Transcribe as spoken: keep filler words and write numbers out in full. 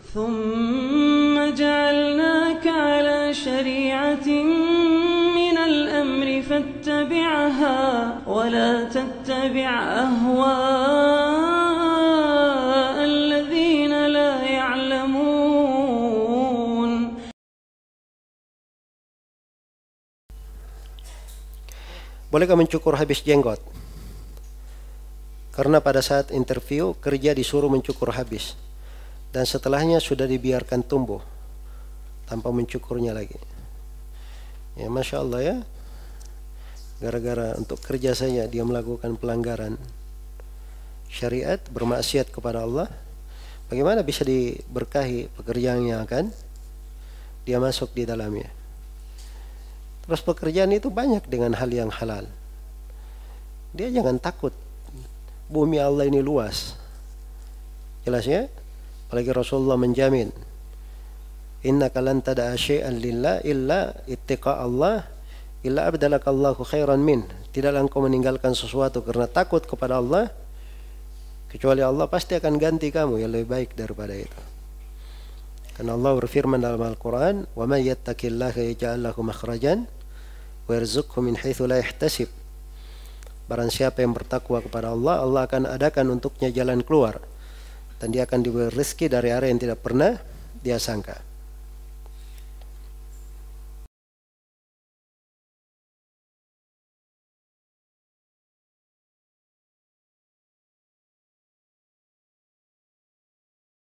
ثم جعلناك على شريعة من الأمر فاتبعها ولا تتبع أهواء الذين لا يعلمون. Bolehkah mencukur habis jenggot? Karena pada saat interview kerja disuruh mencukur habis, dan setelahnya sudah dibiarkan tumbuh tanpa mencukurnya lagi. Ya, Masya Allah ya, gara-gara untuk kerja saja dia melakukan pelanggaran syariat, bermaksiat kepada Allah. Bagaimana bisa diberkahi pekerjaannya, kan? Dia masuk di dalamnya. Terus pekerjaan itu banyak dengan hal yang halal. Dia jangan takut. Bumi Allah ini luas. Jelas ya? Apalagi Rasulullah menjamin, innaka lan tada'a syai'an lillah illa ittiqa Allah illa abdalakallahu khairan min. Tidaklah engkau meninggalkan sesuatu karena takut kepada Allah, kecuali Allah pasti akan ganti kamu yang lebih baik daripada itu. Karena Allah berfirman dalam Al-Quran, wa may yattaqillaha yaj'al lahu makhrajan wa yarzuqhu min haitsu la yahtasib. Barang siapa yang bertakwa kepada Allah, Allah akan adakan untuknya jalan keluar, dan dia akan diberi rezeki dari arah yang tidak pernah dia sangka.